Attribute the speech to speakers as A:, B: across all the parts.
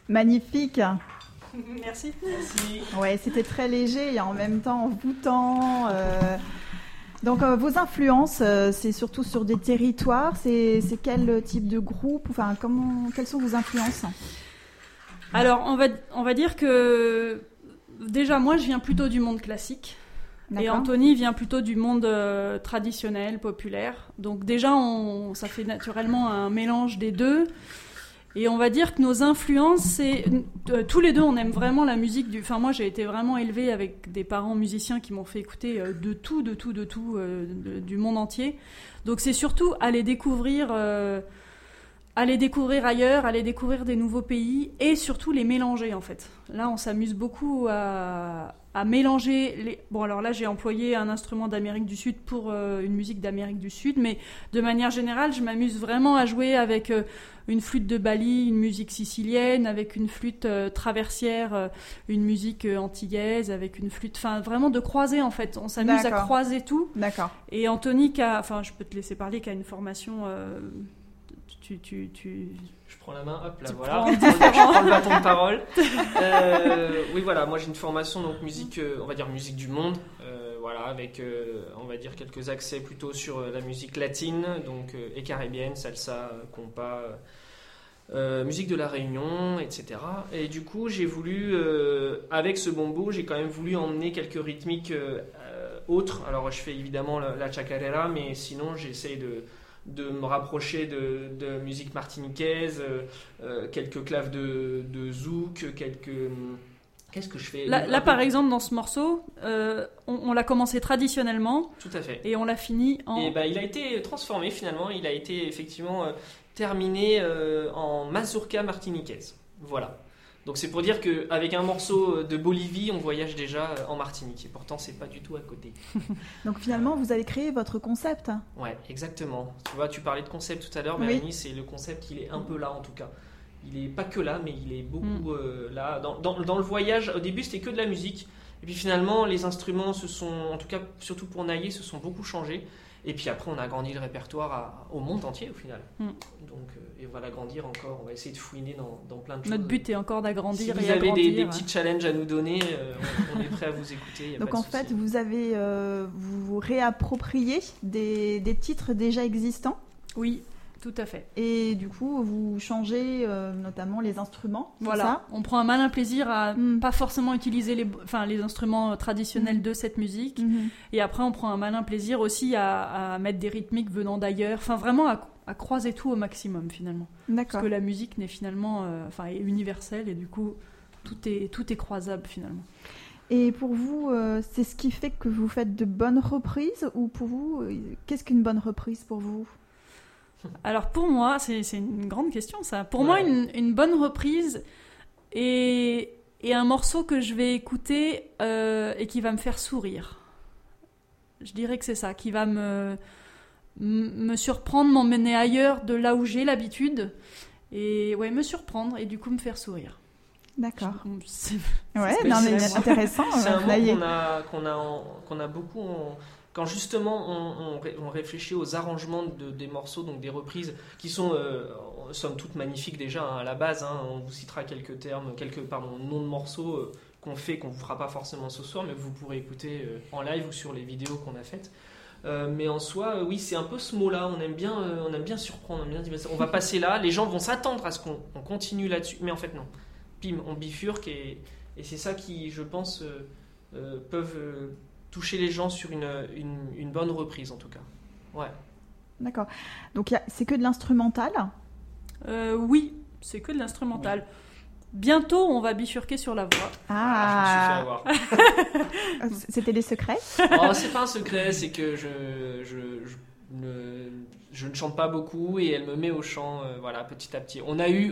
A: Magnifique.
B: Merci.
A: Ouais, c'était très léger et en même temps envoûtant. Donc, vos influences, c'est surtout sur des territoires. C'est quel type de groupe? Enfin, quelles sont vos influences?
B: Alors, on va dire que déjà, moi, je viens plutôt du monde classique.
A: D'accord.
B: Et Anthony vient plutôt du monde traditionnel, populaire. Donc déjà, ça fait naturellement un mélange des deux. Et on va dire que nos influences, c'est tous les deux, on aime vraiment la musique Enfin, moi, j'ai été vraiment élevée avec des parents musiciens qui m'ont fait écouter de tout, du monde entier. Donc c'est surtout aller découvrir ailleurs, aller découvrir des nouveaux pays et surtout les mélanger en fait. Là, on s'amuse beaucoup à mélanger Bon, alors là, j'ai employé un instrument d'Amérique du Sud pour une musique d'Amérique du Sud, mais de manière générale, je m'amuse vraiment à jouer avec une flûte de Bali, une musique sicilienne, avec une flûte traversière, une musique antillaise, avec une flûte... Enfin, vraiment de croiser en fait. On s'amuse à croiser tout.
A: D'accord.
B: Et Anthony, enfin, je peux te laisser parler, qui a une formation...
C: Je prends la main, hop là, voilà. Je prends le bâton de parole. Oui, voilà, moi j'ai une formation donc musique, on va dire musique du monde, voilà, avec on va dire quelques accès plutôt sur la musique latine, donc et caribéenne, salsa, compas, musique de la Réunion, etc. Et du coup, j'ai voulu, avec ce bombo, j'ai quand même voulu emmener quelques rythmiques autres. Alors, je fais évidemment la chacarera, mais sinon, j'essaye de me rapprocher de musique martiniquaise, quelques claves de zouk, quelques... Qu'est-ce que je fais
B: là, par exemple, dans ce morceau, on l'a commencé traditionnellement.
C: Tout à fait.
B: Et on l'a fini en...
C: Et il a été transformé finalement. Il a été effectivement terminé en mazurka martiniquaise. Voilà. Donc c'est pour dire qu'avec un morceau de Bolivie, on voyage déjà en Martinique. Et pourtant, c'est pas du tout à côté.
A: Donc finalement, vous avez créé votre concept.
C: Ouais, exactement. Tu vois, tu parlais de concept tout à l'heure, Mélanie, c'est le concept, il est un peu là en tout cas. Il est pas que là, mais il est beaucoup là. Dans le voyage, au début, c'était que de la musique. Et puis finalement, les instruments se sont, en tout cas, surtout pour Naïe, se sont beaucoup changés. Et puis après, on a agrandi le répertoire au monde entier au final. Donc, et on va l'agrandir encore. On va essayer de fouiner dans plein de choses.
B: Notre but est encore d'agrandir.
C: Si vous avez des petits challenges à nous donner, on est prêt à vous écouter.
A: Donc en fait, vous avez vous réapproprié des titres déjà existants.
B: Oui. Tout à fait.
A: Et du coup, vous changez notamment les instruments.
B: Voilà.
A: Ça
B: on prend un malin plaisir à pas forcément utiliser les instruments traditionnels de cette musique. Et après, on prend un malin plaisir aussi à mettre des rythmiques venant d'ailleurs. Enfin, vraiment à croiser tout au maximum finalement.
A: D'accord.
B: Parce que la musique n'est finalement, est universelle et du coup, tout est croisable finalement.
A: Et pour vous, c'est ce qui fait que vous faites de bonnes reprises, ou pour vous, qu'est-ce qu'une bonne reprise pour vous ?
B: Alors pour moi, c'est une grande question ça. Pour moi, une bonne reprise est un morceau que je vais écouter et qui va me faire sourire. Je dirais que c'est ça, qui va me surprendre, m'emmener ailleurs de là où j'ai l'habitude et me surprendre et du coup me faire sourire.
A: D'accord.
B: C'est
A: intéressant.
C: C'est un mot qu'on a beaucoup... Quand justement on réfléchit aux arrangements des morceaux, donc des reprises qui sont somme toute magnifiques déjà à la base, on vous citera quelques noms de morceaux qu'on vous fera pas forcément ce soir, mais que vous pourrez écouter en live ou sur les vidéos qu'on a faites. Mais en soi, oui, c'est un peu ce mot-là. On aime bien surprendre, on aime bien dire on va passer là, les gens vont s'attendre à ce qu'on continue là-dessus, mais en fait non. Pim, on bifurque et c'est ça qui, je pense, peuvent toucher les gens sur une bonne reprise en tout cas. Ouais.
A: D'accord. Donc c'est que de l'instrumental ?
B: Oui, c'est que de l'instrumental. Oui. Bientôt, on va bifurquer sur la voix.
A: Ah,
C: je me suis fait avoir.
A: C'était des secrets ?
C: Oh, c'est pas un secret, c'est que je ne chante pas beaucoup et elle me met au chant, voilà, petit à petit. On eut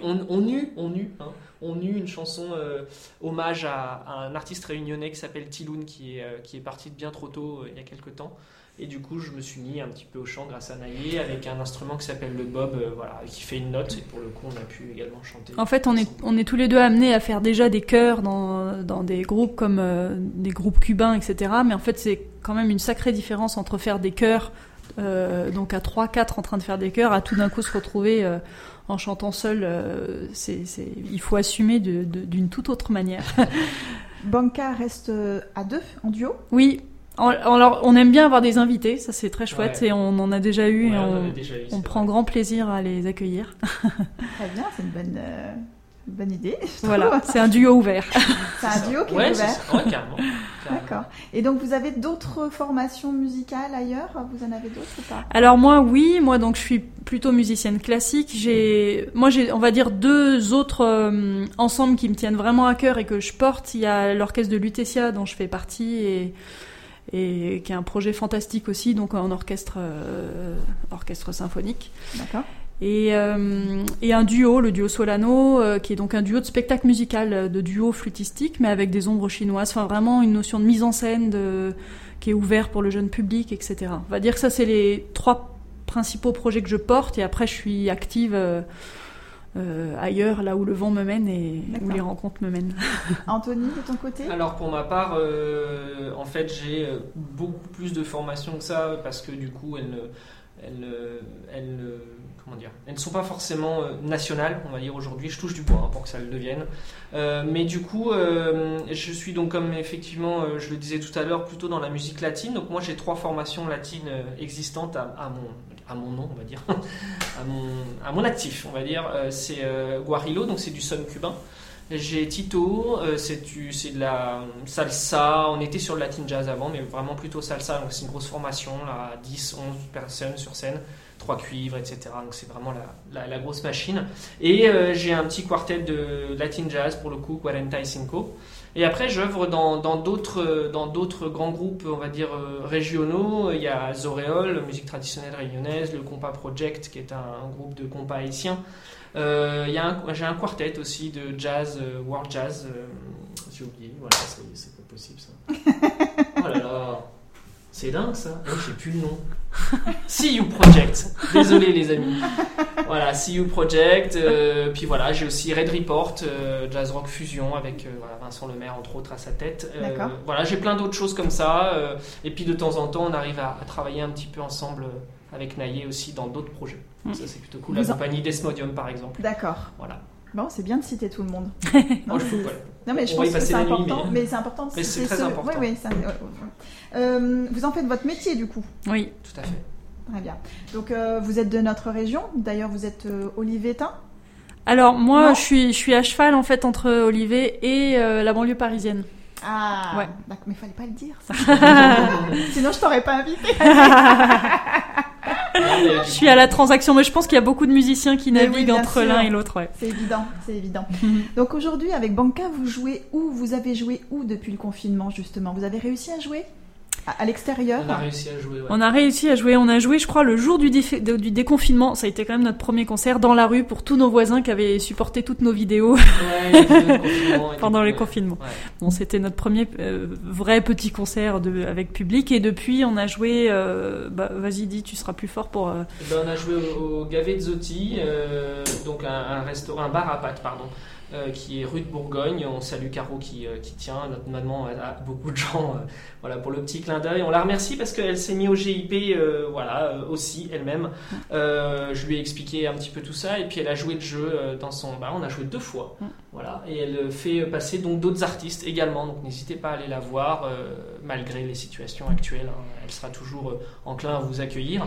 C: une chanson hommage à un artiste réunionnais qui s'appelle Tiloun qui est parti bien trop tôt il y a quelques temps. Et du coup, je me suis mis un petit peu au chant grâce à Naïe avec un instrument qui s'appelle le bob, voilà, qui fait une note. Et pour le coup, on a pu également chanter.
B: En fait, on est tous les deux amenés à faire déjà des chœurs dans des groupes comme des groupes cubains, etc. Mais en fait, c'est quand même une sacrée différence entre faire des chœurs donc à 3-4 en train de faire des chœurs, à tout d'un coup se retrouver en chantant seul, il faut assumer d'une toute autre manière.
A: Banca reste à 2, en duo ?
B: Oui. Alors, on aime bien avoir des invités, ça c'est très chouette, et on en a déjà eu, et on prend grand plaisir à les accueillir.
A: Très bien, c'est une bonne idée.
B: Voilà, c'est un duo ouvert.
A: C'est un duo qui est ouvert.
C: Ouais, carrément.
A: D'accord. Et donc vous avez d'autres formations musicales ailleurs ? Vous en avez d'autres ou pas ?
B: Alors moi donc je suis plutôt musicienne classique. J'ai on va dire 2 autres ensembles qui me tiennent vraiment à cœur et que je porte. Il y a l'orchestre de Lutetia dont je fais partie et qui est un projet fantastique aussi, donc en orchestre symphonique.
A: D'accord.
B: Et un duo, le duo Solano, qui est donc un duo de spectacle musical, de duo flûtistique, mais avec des ombres chinoises. Enfin, vraiment une notion de mise en scène qui est ouverte pour le jeune public, etc. On va dire que ça, c'est les 3 principaux projets que je porte. Et après, je suis active ailleurs, là où le vent me mène et où les rencontres me mènent.
A: Anthony, de ton côté ?
C: Alors pour ma part, en fait, j'ai beaucoup plus de formations que ça parce que du coup, elles ne sont pas forcément nationales, on va dire aujourd'hui. Je touche du bois pour que ça le devienne. Mais du coup, je suis donc, comme effectivement, je le disais tout à l'heure, plutôt dans la musique latine. Donc moi, j'ai 3 formations latines existantes à mon nom, on va dire, à mon actif, on va dire. C'est Guarilo, donc c'est du son cubain. J'ai Tito, c'est de la salsa. On était sur le Latin Jazz avant, mais vraiment plutôt salsa. Donc c'est une grosse formation, là, 10-11 personnes sur scène, 3 cuivres, etc. Donc c'est vraiment la grosse machine. Et j'ai un petit quartet de Latin Jazz, pour le coup, 45. Et après, j'œuvre dans d'autres grands groupes, on va dire, régionaux. Il y a Zoréole, musique traditionnelle réunionnaise, le Compas Project, qui est un groupe de compas haïtien. J'ai un quartet aussi de jazz, world jazz. J'ai oublié, voilà, c'est pas possible ça. Oh là là, c'est dingue ça. Oh, j'ai plus le nom. See You Project. Désolé les amis. Voilà, See You Project. Puis voilà, j'ai aussi Red Report, jazz rock fusion avec Vincent Lemaire entre autres à sa tête. Voilà, j'ai plein d'autres choses comme ça. Et puis de temps en temps, on arrive à travailler un petit peu ensemble avec Naïe aussi dans d'autres projets. Ça c'est plutôt cool. La compagnie Desmodium par exemple.
A: Vous
C: Voilà.
A: Bon, c'est bien de citer tout le monde.
C: Non, je peux pas.
A: Non, mais je pense que c'est important. Mais c'est important de citer
C: c'est très important.
A: Oui, vous en faites votre métier du coup.
B: Oui,
C: tout à fait.
A: Très bien. Donc vous êtes de notre région. D'ailleurs, vous êtes olivétain.
B: Alors moi, je suis à cheval en fait entre Olivet et la banlieue parisienne.
A: Ah,
B: ouais.
A: D'accord, mais il fallait pas le dire. Ça. Sinon, je t'aurais pas invité.
B: Je suis à la transaction, mais je pense qu'il y a beaucoup de musiciens qui naviguent entre l'un et l'autre. Ouais.
A: C'est évident. Donc aujourd'hui, avec Banca, vous jouez où ? Vous avez joué où depuis le confinement, justement ? Vous avez réussi à jouer ? À l'extérieur ?
C: On a réussi à jouer, ouais.
B: On a réussi à jouer. On a joué, je crois, le jour du déconfinement. Ça a été quand même notre premier concert dans la rue pour tous nos voisins qui avaient supporté toutes nos vidéos pendant les confinements. Ouais. Bon, c'était notre premier vrai petit concert avec public. Et depuis, on a joué... vas-y, dis, tu seras plus fort pour...
C: on a joué au Gavezzotti, donc un bar à pâtes, pardon. Qui est rue de Bourgogne. On salue Caro qui tient, notre maman a beaucoup de gens voilà, pour le petit clin d'œil. On la remercie parce qu'elle s'est mise au GIP aussi elle-même. Je lui ai expliqué un petit peu tout ça et puis elle a joué le jeu dans son bar. On a joué 2 fois. Voilà, et elle fait passer donc d'autres artistes également. Donc n'hésitez pas à aller la voir malgré les situations actuelles. Elle sera toujours enclin à vous accueillir.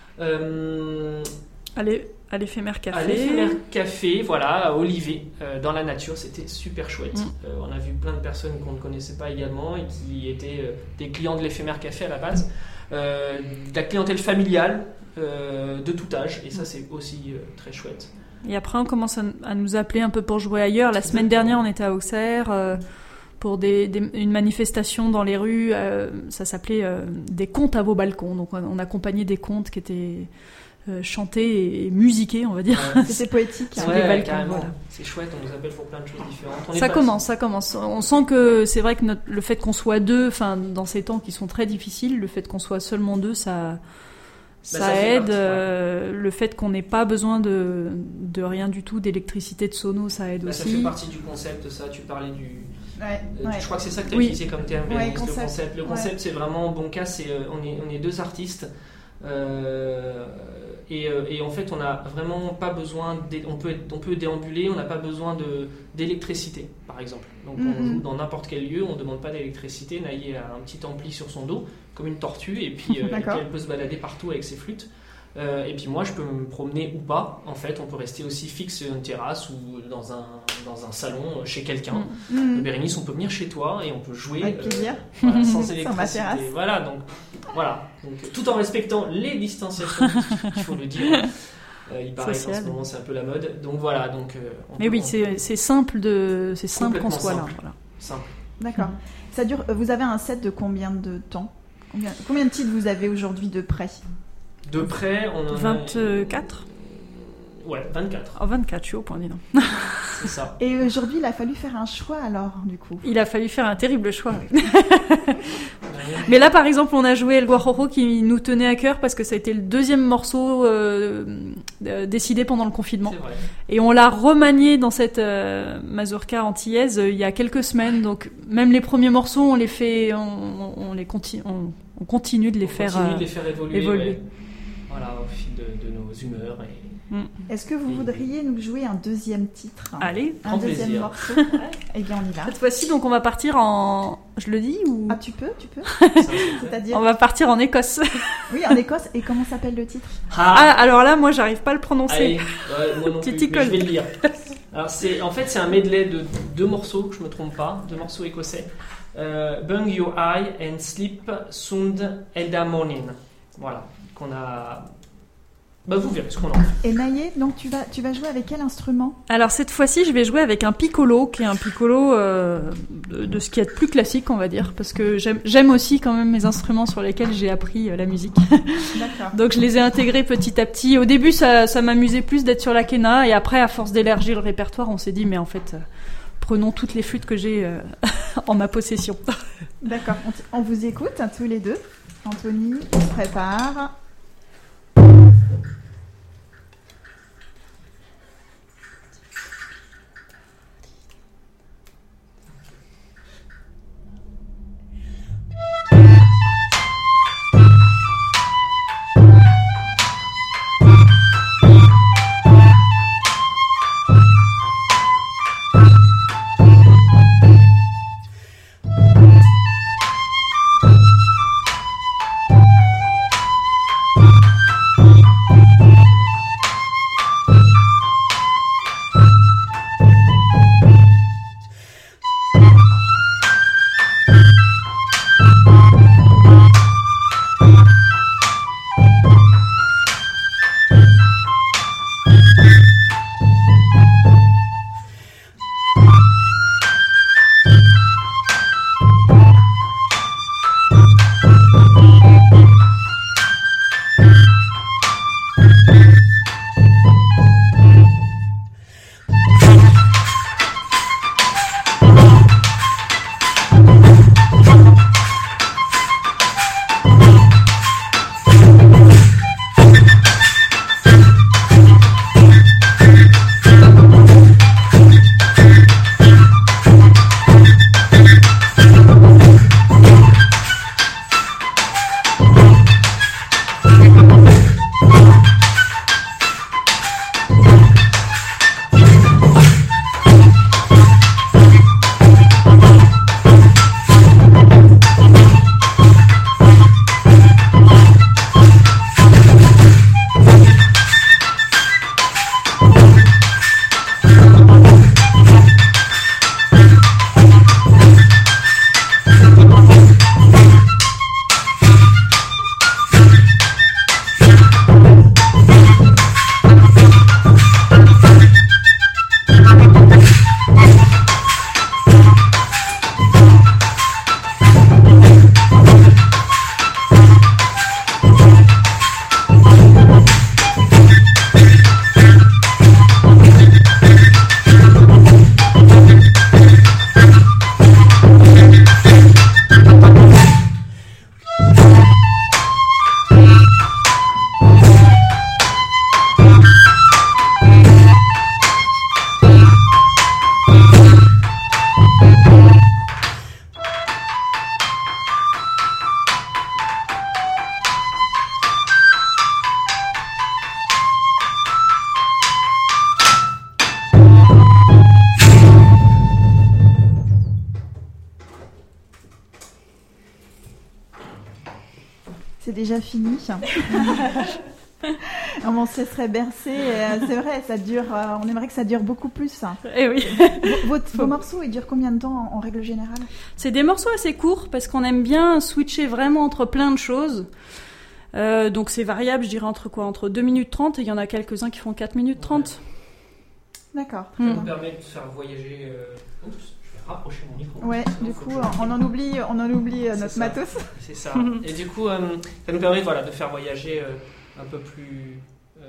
B: À l'éphémère café.
C: À l'éphémère café, voilà, à Olivet, dans la nature, c'était super chouette. On a vu plein de personnes qu'on ne connaissait pas également et qui étaient des clients de l'éphémère café à la base. De la clientèle familiale, de tout âge, et ça c'est aussi très chouette.
B: Et après on commence à nous appeler un peu pour jouer ailleurs. La semaine dernière on était à Auxerre pour une manifestation dans les rues, ça s'appelait des contes à vos balcons. Donc on accompagnait des contes qui étaient... chanter et musiquer, on va dire.
A: C'était poétique.
C: Sur les balcons, voilà. C'est chouette, on nous appelle pour plein de choses différentes.
B: Ça commence. On sent que c'est vrai que le fait qu'on soit 2, dans ces temps qui sont très difficiles, le fait qu'on soit seulement 2, ça aide. Le fait qu'on n'ait pas besoin de rien du tout, d'électricité, de sono, ça aide aussi.
C: Ça fait partie du concept, ça. Tu parlais du... Je crois que c'est ça que tu as utilisé comme terme,
A: le
C: concept. Le concept, c'est vraiment Banca, on est 2 artistes. Et en fait, on n'a vraiment pas besoin, on peut déambuler, on n'a pas besoin d'électricité, par exemple. Donc on joue dans n'importe quel lieu, on ne demande pas d'électricité. Naïe a un petit ampli sur son dos, comme une tortue, et puis elle peut se balader partout avec ses flûtes. Et puis moi, je peux me promener ou pas. En fait, on peut rester aussi fixe sur une terrasse ou dans un salon chez quelqu'un. Bérénice, on peut venir chez toi et on peut jouer
A: avec plaisir.
C: Voilà, sans électricité.
A: Sur ma terrasse.
C: Voilà, donc tout en respectant les distanciations, il faut le dire. Il paraît qu'en ce moment c'est un peu la mode. Donc voilà,
B: mais oui, c'est simple qu'en soit là. Voilà.
C: Simple.
A: D'accord. Ça dure. Vous avez un set de combien de temps ? Combien de titres vous avez aujourd'hui de près ?
C: De près, on en
B: 24
C: Ouais, 24.
B: Oh, 24, je suis au point, dis donc.
C: C'est ça.
A: Et aujourd'hui, il a fallu faire un choix alors, du coup.
B: Il a fallu faire un terrible choix. Mais là, par exemple, on a joué El Guajoro qui nous tenait à cœur parce que ça a été le deuxième morceau décidé pendant le confinement.
C: C'est vrai.
B: Et on l'a remanié dans cette mazurka antillaise il y a quelques semaines. Donc, même les premiers morceaux, on les fait, on continue de les faire évoluer.
C: Ouais. Voilà, au fil de nos humeurs.
A: Est-ce que vous voudriez nous jouer un deuxième titre ?
B: Allez,
A: un deuxième morceau. Eh bien, on y va.
B: Cette fois-ci, donc, on va partir en... Je le dis ou...
A: Ah, tu peux. C'est-à-dire...
B: On va partir en Écosse.
A: Oui, en Écosse. Et comment s'appelle le titre ?
B: Alors là, moi, j'arrive pas à le prononcer.
C: Allez, moi non plus, mais je vais le lire. Alors, c'est un medley de 2 morceaux, que je me trompe pas, 2 morceaux écossais. Bung Your Eye and Sleep Sound Elda Morning. Voilà, qu'on a... vous verrez ce qu'on en fait.
A: Et Naïe, donc tu vas jouer avec quel instrument ?
B: Alors cette fois-ci, je vais jouer avec un piccolo, qui est un piccolo de ce qu'il y a de plus classique, on va dire, parce que j'aime aussi quand même mes instruments sur lesquels j'ai appris la musique.
A: D'accord.
B: Donc je les ai intégrés petit à petit. Au début, ça m'amusait plus d'être sur la quena, et après, à force d'élargir le répertoire, on s'est dit, mais en fait, prenons toutes les flûtes que j'ai en ma possession.
A: D'accord, on vous écoute tous les deux. Anthony, on se prépare. déjà fini. On se laisserait bercer. C'est vrai, ça dure. On aimerait que ça dure beaucoup plus.
B: Eh oui.
A: Vos morceaux, ils durent combien de temps en règle générale ?
B: C'est des morceaux assez courts parce qu'on aime bien switcher vraiment entre plein de choses. Donc c'est variable, je dirais entre 2 minutes 30 et il y en a quelques-uns qui font 4 minutes 30.
A: D'accord.
C: Ça nous permet de faire voyager. Oups, je vais rapprocher mon micro.
A: Ouais, du coup, on en oublie notre matos.
C: C'est ça. Et du coup, ça nous permet de faire voyager un peu plus.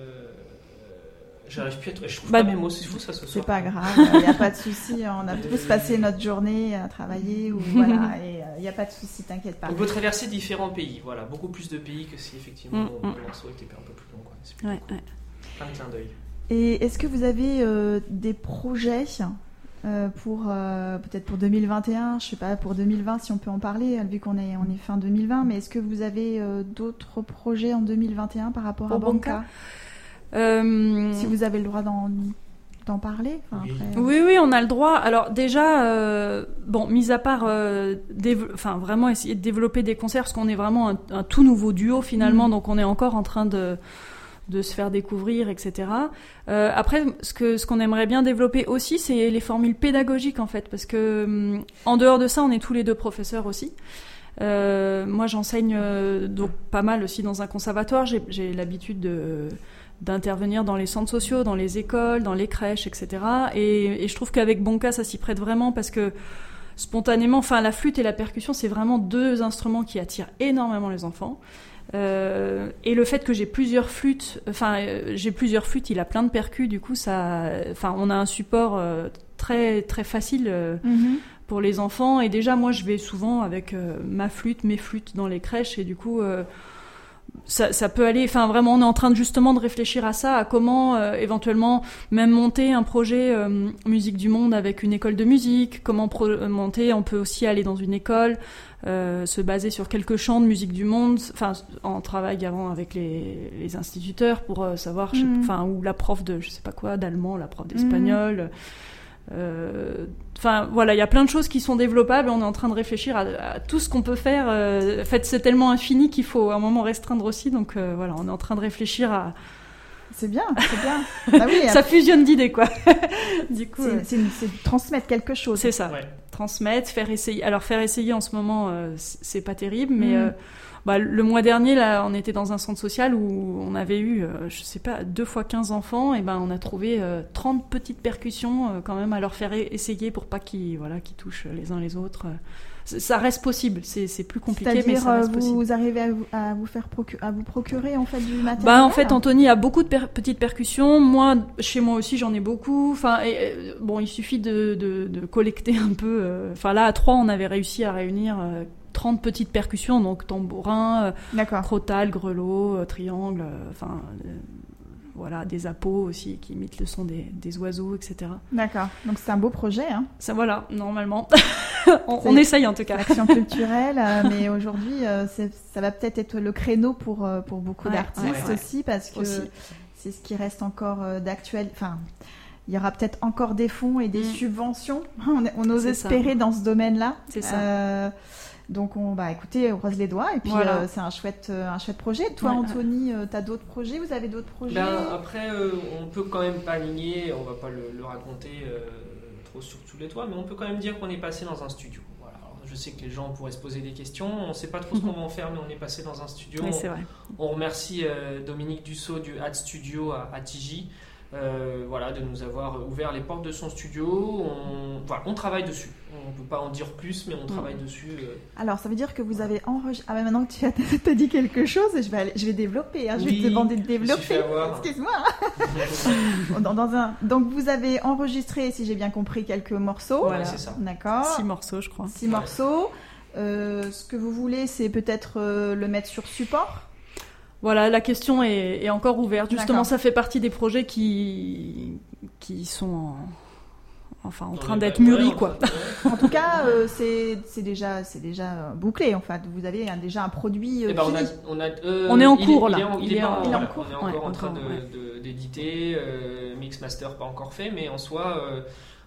C: J'arrive plus à trouver. Je trouve pas mes mots, c'est fou ça ce soir.
A: C'est pas grave, il n'y a pas de souci. On a tous passé notre journée à travailler ou voilà, et il n'y a pas de souci, t'inquiète pas.
C: On peut traverser différents pays, voilà, beaucoup plus de pays que si effectivement le morceau était un peu plus long. C'est plus cool. Plein de clins d'œil.
A: Et est-ce que vous avez des projets pour peut-être pour 2021, je sais pas, pour 2020 si on peut en parler, vu qu'on est fin 2020, mais est-ce que vous avez d'autres projets en 2021 par rapport à Banca ? Si vous avez le droit d'en parler.
B: Oui. Après, oui, on a le droit. Alors déjà, mis à part vraiment essayer de développer des concerts, parce qu'on est vraiment un tout nouveau duo finalement, donc on est encore en train de se faire découvrir, etc. Après, ce qu'on aimerait bien développer aussi, c'est les formules pédagogiques en fait, parce que en dehors de ça, on est tous les deux professeurs aussi. Moi, j'enseigne donc pas mal aussi dans un conservatoire. J'ai l'habitude d'intervenir dans les centres sociaux, dans les écoles, dans les crèches, etc. Et je trouve qu'avec Banca, ça s'y prête vraiment parce que spontanément, la flûte et la percussion, c'est vraiment 2 instruments qui attirent énormément les enfants. Et le fait que j'ai plusieurs flûtes, il a plein de percus, du coup, on a un support très très facile pour les enfants. Et déjà, moi, je vais souvent avec mes flûtes dans les crèches, et du coup. Ça peut aller, vraiment on est en train justement de réfléchir à ça, à comment éventuellement même monter un projet musique du monde avec une école de musique, comment monter, on peut aussi aller dans une école, se baser sur quelques chants de musique du monde, en travail avant avec les instituteurs pour savoir, ou la prof de je sais pas quoi, d'allemand, la prof d'espagnol. Il y a plein de choses qui sont développables. On est en train de réfléchir à tout ce qu'on peut faire. En fait, c'est tellement infini qu'il faut à un moment restreindre aussi. Donc on est en train de réfléchir à.
A: C'est bien. Bah oui,
B: ça fusionne d'idées, quoi. Du coup,
A: c'est transmettre quelque chose.
B: C'est ça. Ouais. Transmettre, faire essayer. Alors faire essayer en ce moment, c'est pas terrible, mais. Le mois dernier, là, on était dans un centre social où on avait eu, 2 fois 15 enfants, et on a trouvé 30 petites percussions quand même à leur faire essayer pour pas qu'ils touchent les uns les autres. Ça reste possible, c'est plus compliqué,
A: c'est-à-dire,
B: mais ça reste possible.
A: Vous arrivez à vous procurer en fait du matériel.
B: En fait, Anthony a beaucoup de petites percussions. Moi, chez moi aussi, j'en ai beaucoup. Il suffit de collecter un peu. Là, à 3, on avait réussi à réunir 30 petites percussions, donc tambourin, crotale, grelot, triangle, des appos aussi qui imitent le son des oiseaux, etc.
A: D'accord, donc c'est un beau projet.
B: Ça, normalement. on essaye en tout cas.
A: L'action culturelle, mais aujourd'hui, ça va peut-être être le créneau pour beaucoup d'artistes aussi, parce que c'est ce qui reste encore d'actuel. Il y aura peut-être encore des fonds et des subventions. On ose espérer dans ce domaine-là.
B: C'est ça.
A: Donc écoutez, on croise les doigts, et puis c'est un chouette projet. Toi, Anthony, t'as d'autres projets ? Vous avez d'autres projets ?
C: Après, on peut quand même pas aligner, on va pas le raconter trop sur tous les toits, mais on peut quand même dire qu'on est passé dans un studio. Voilà. Alors, je sais que les gens pourraient se poser des questions, on sait pas trop ce qu'on va en faire, mais on est passé dans un studio.
B: Oui, c'est vrai.
C: On remercie Dominique Dussault du Hat Studio à Tigy. De nous avoir ouvert les portes de son studio. On travaille dessus. On ne peut pas en dire plus, mais on travaille dessus.
A: Alors, ça veut dire que vous avez enregistré. Ah, mais maintenant que tu as dit quelque chose, je vais développer. Je vais te demander de développer. Excuse-moi. Donc, vous avez enregistré, si j'ai bien compris, quelques morceaux.
C: Voilà, c'est ça.
A: D'accord.
B: 6 morceaux, je crois.
A: 6 morceaux. Ce que vous voulez, c'est peut-être le mettre sur support.
B: Voilà, la question est encore ouverte. Justement, ça fait partie des projets qui sont en train d'être mûris, quoi.
A: En tout cas, c'est déjà bouclé, en fait. Vous avez déjà un produit fini.
B: On est en cours, là.
C: Il est encore en train d'éditer. Mix master pas encore fait, mais en soi,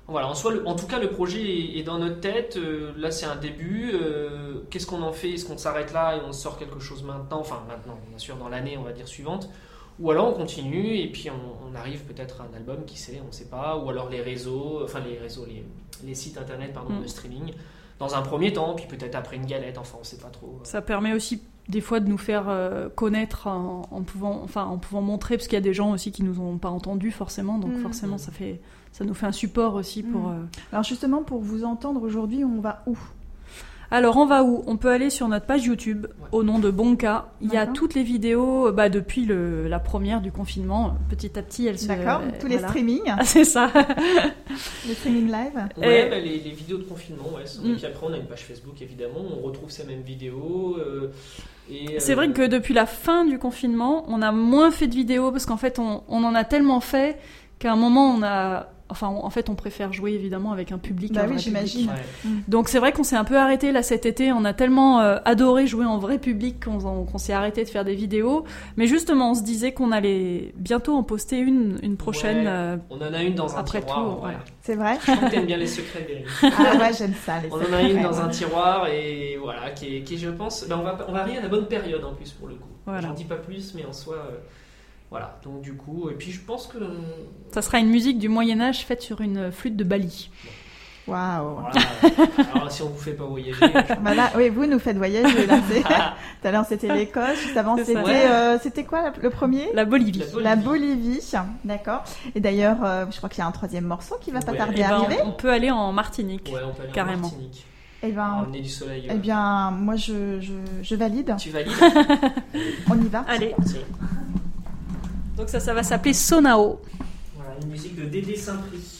C: Voilà, en tout cas, le projet est dans notre tête. Là, c'est un début. Qu'est-ce qu'on en fait? Est-ce qu'on s'arrête là et on sort quelque chose maintenant? Enfin, maintenant, bien sûr, dans l'année, on va dire, suivante. Ou alors, on continue et puis on arrive peut-être à un album, qui sait, on ne sait pas. Ou alors les sites internet de streaming. Dans un premier temps, puis peut-être après une galette, enfin, on ne sait pas trop.
B: Ça permet aussi, des fois, de nous faire connaître en pouvant montrer, parce qu'il y a des gens aussi qui nous ont pas entendus, forcément. Donc, forcément, ça nous fait un support aussi pour...
A: Alors justement, pour vous entendre aujourd'hui, on va où?
B: Alors on va où? On peut aller sur notre page YouTube au nom de Bonka. Il y a toutes les vidéos depuis la première du confinement. Petit à petit, elles se...
A: D'accord, tous les streamings.
B: Ah, c'est ça.
A: Les streamings live.
C: Ouais, les vidéos de confinement. Et puis après, on a une page Facebook, évidemment. On retrouve ces mêmes vidéos.
B: C'est vrai que depuis la fin du confinement, on a moins fait de vidéos parce qu'en fait, on en a tellement fait qu'à un moment, on préfère jouer évidemment avec un public.
A: Bah oui, j'imagine.
C: Ouais.
B: Donc c'est vrai qu'on s'est un peu arrêté là cet été. On a tellement adoré jouer en vrai public qu'on s'est arrêté de faire des vidéos. Mais justement, on se disait qu'on allait bientôt en poster une prochaine.
C: Ouais. On en a une dans un
B: après
C: tiroir.
B: Tout, ouais.
A: C'est vrai.
C: Je crois que t'aimes bien les secrets, Véry.
A: Ah ouais, j'aime ça.
C: On en a une dans un tiroir et voilà, qui je pense, on va arriver à la bonne période en plus pour le coup.
B: Voilà.
C: J'en dis pas plus, mais en soi. Voilà, donc du coup, et puis je pense que...
B: Ça sera une musique du Moyen-Âge faite sur une flûte de Bali.
A: Waouh.
C: Voilà. Alors si on vous fait pas voyager...
A: Voilà, oui, vous nous faites voyager. Là, tout à l'heure, c'était l'Écosse, juste avant, c'était quoi le premier?
B: La Bolivie.
A: La Bolivie, d'accord. Et d'ailleurs, je crois qu'il y a un troisième morceau qui va pas tarder à arriver.
B: On peut aller en Martinique,
C: on peut aller
B: carrément.
C: En Martinique.
A: Emmener
C: du soleil.
A: Eh bien, moi, je valide.
C: Tu valides?
A: On y va.
B: Allez. Donc ça va s'appeler Sonao.
C: Voilà, une musique de Dédé Saint-Prix.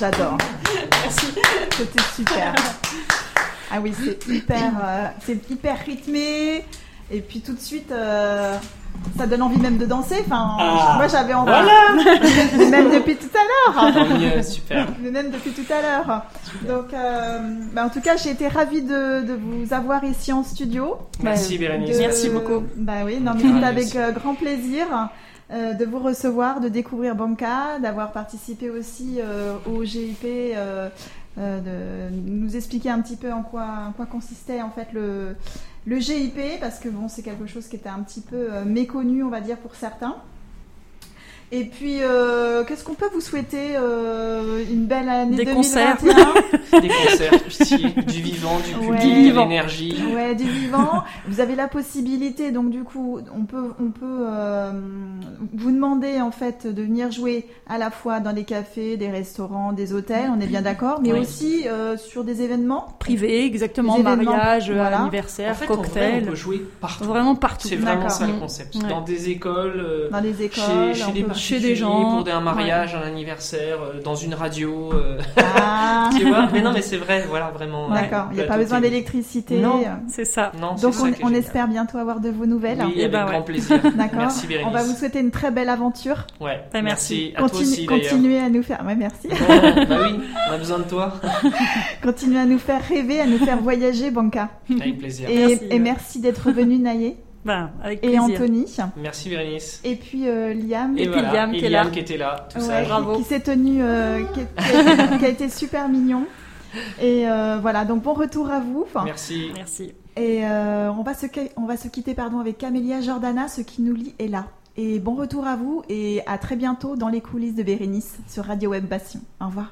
A: j'adore.
B: Merci.
A: C'était super. Ah oui, c'est hyper rythmé. Et puis tout de suite, ça donne envie même de danser. Enfin, moi j'avais envie.
C: Voilà.
A: Mais même depuis tout à l'heure.
C: Tant mieux, super.
A: Mais même depuis tout à l'heure. Donc, en tout cas, j'ai été ravie de vous avoir ici en studio.
C: Merci Bérénice.
B: Merci beaucoup.
A: Oui, non, mais c'était avec grand plaisir de vous recevoir, de découvrir Banca, d'avoir participé aussi au GIP, de nous expliquer un petit peu en quoi consistait en fait le GIP, parce que bon, c'est quelque chose qui était un petit peu méconnu, on va dire, pour certains. Et puis, qu'est-ce qu'on peut vous souhaiter une belle année 2021.
C: Des concerts, du vivant, du public, de l'énergie.
A: Ouais, du vivant. Vous avez la possibilité, donc du coup, on peut vous demander en fait de venir jouer à la fois dans des cafés, des restaurants, des hôtels, on est bien d'accord, mais aussi sur des événements
B: privés, exactement, mariage, anniversaire,
C: en fait,
B: cocktail.
C: On peut jouer partout.
B: Vraiment partout.
C: C'est vraiment ça le concept. Ouais. Dans des écoles, chez des gens, pour un mariage, un anniversaire, dans une radio. Tu vois, mais non, mais c'est vrai, voilà, vraiment.
A: D'accord, il n'y a pas besoin d'électricité.
B: Non, c'est ça.
C: Non,
A: donc on espère bientôt avoir de vos nouvelles.
C: Oui, avec grand plaisir.
A: D'accord.
C: Merci Bérénice.
A: On va vous souhaiter une très belle aventure.
C: Ouais.
B: Merci.
C: À toi aussi,
A: continuez à nous faire. Ouais, merci.
C: Bah oui, on a besoin de toi.
A: Continuez à nous faire rêver, à nous faire voyager, Banca.
C: Avec plaisir.
A: Et merci d'être venu, Naïe.
B: Avec plaisir.
A: Et Anthony.
C: Merci Bérénice.
A: Et puis Liam.
C: Et voilà,
B: Liam
C: qui était là. Tout
A: ça.
B: Bravo.
A: Qui s'est tenu, qui a été super mignon. Et voilà, donc bon retour à vous.
C: Merci.
A: Et on va se quitter avec Camélia Jordana, ce qui nous lie est là. Et bon retour à vous et à très bientôt dans les coulisses de Bérénice sur Radio Web Passion. Au revoir.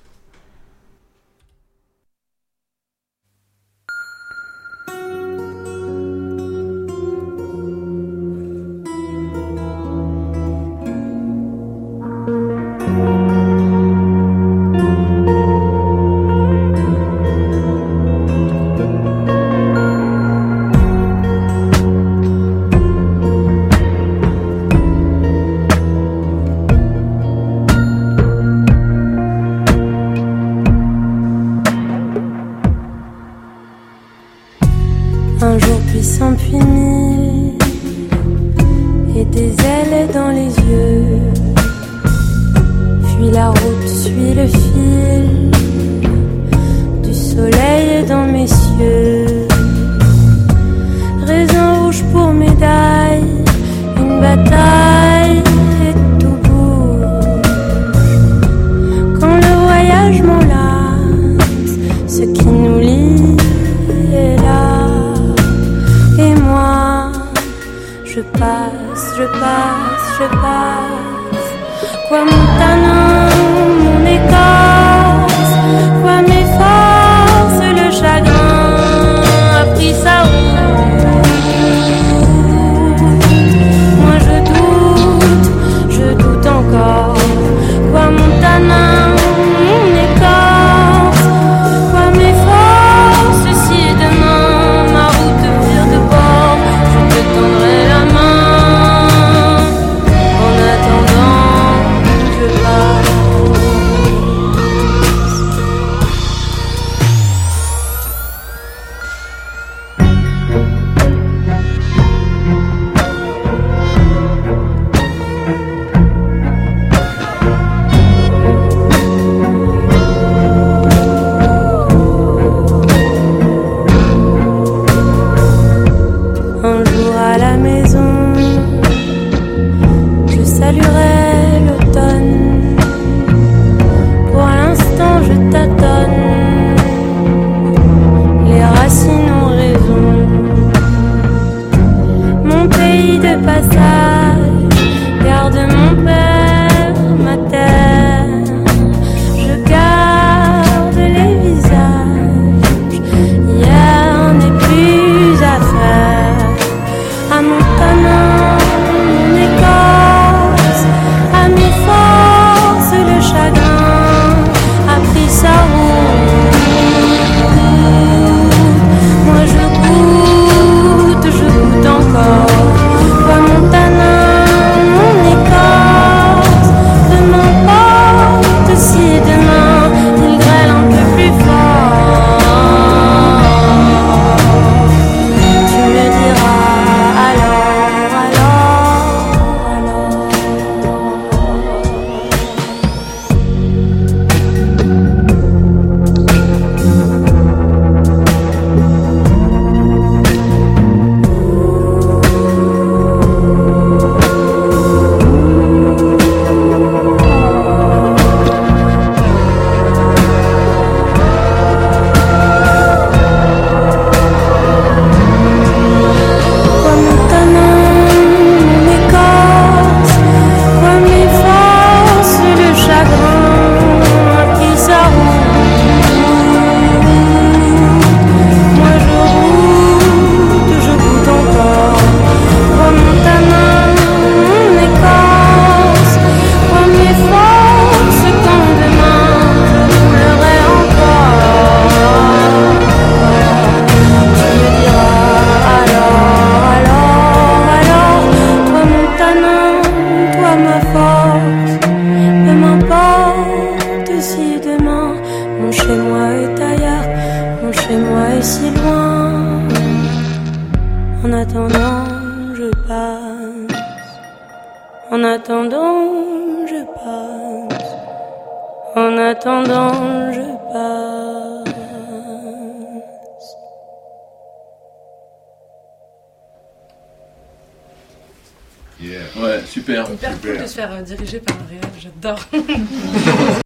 D: Un jour puissant puis mille, et des ailes dans les yeux. Fuis la route, suis le fil du soleil dans mes cieux. Raisin rouge pour médaille, une bataille et tout bouge. Quand le voyage m'enlace, ce qui nous lie est là. Et moi, je passe. Quoi mon tanin, mon écorce, quoi mes forces, le chagrin a pris sa route. Moi je doute encore. Quoi mon tanin, mon écorce, quoi mes forces, si demain ma route vire de bord, je te tendrai la main. En attendant, je passe. Un jour à la maison, je saluerai l'automne. Pour l'instant je tâtonne, les racines ont raison. Mon pays de passage, garde mon père, ma terre. Je garde les visages, hier n'est plus à faire. À mon tanin, mon écorce, à mes forces, le chagrin a pris sa route. Moi je goûte encore. Quoi mon tanin, attendant, je passe. En attendant, je passe. En attendant, je passe.
E: Yeah. Ouais, super.
F: Hyper cool de se faire diriger par un réel, j'adore.